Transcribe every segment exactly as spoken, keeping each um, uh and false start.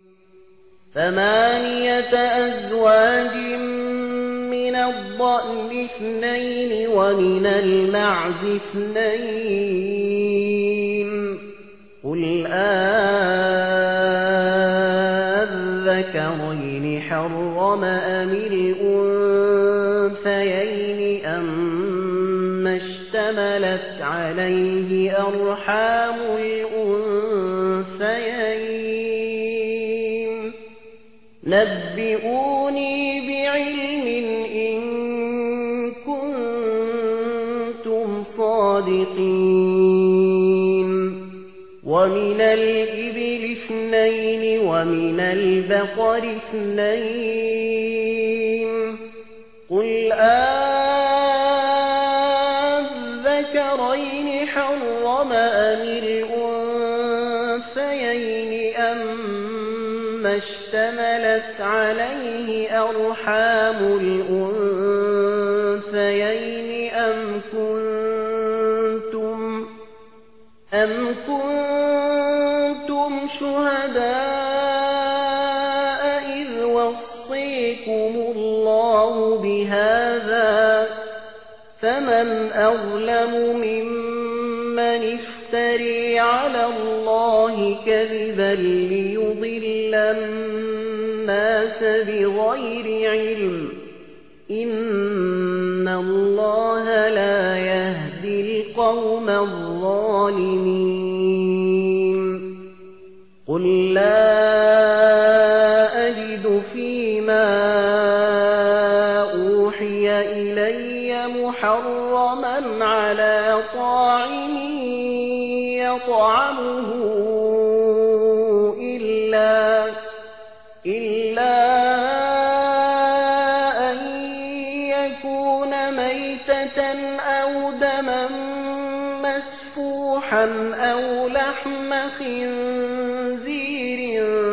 ثمانية أزواج من الضأن اثنين ومن المعز اثنين قل أذكرين حرم أم الأنثيين أما اشتملت عليه أرحام الأنثيين نبئوني بعلم إن كنتم صادقين ومن الإبل اثنين ومن البقر اثنين قل أذكرين حرم أم الأنثيين أما اشتملت عليه أرحام الأنثيين أم كنتم أم كنتم شهداء إذ وصيكم الله بهذا فمن أظلم ممن افتري على الله كذبا ليضل الناس بغير علم إن الله لا يهدي القوم الظالمين قل لا أجد فيما أوحي إلي محرما على طاعم يطعمه إلا إلا أن يكون ميتة أو دما مسفوحا أو لحم خنزير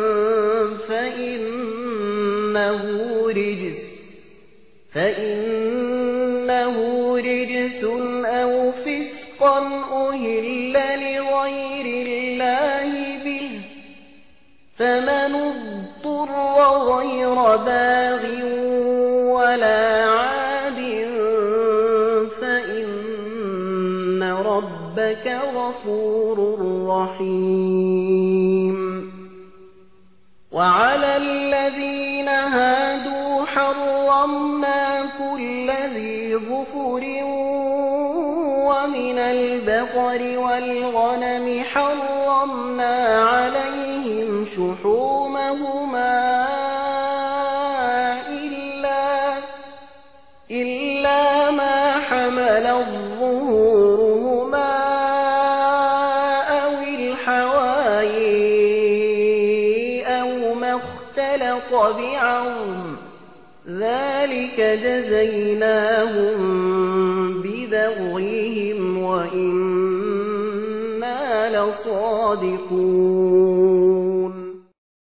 فإنه رجس فإنه رجس أو فسقا أهل لغير الله به فمن اضطر غير باغ ولا عاد فإن ربك غفور رحيم وعلى الذين هادوا حرمنا كل ذي ظفر ومن البقر والغنم حرمنا عليهم شحومهما إلا, إلا ما حمل ظهورهما أو الحوايي أو ما اختلط بعظم ذلك جزيناهم ببغيهم وإنا لصادقون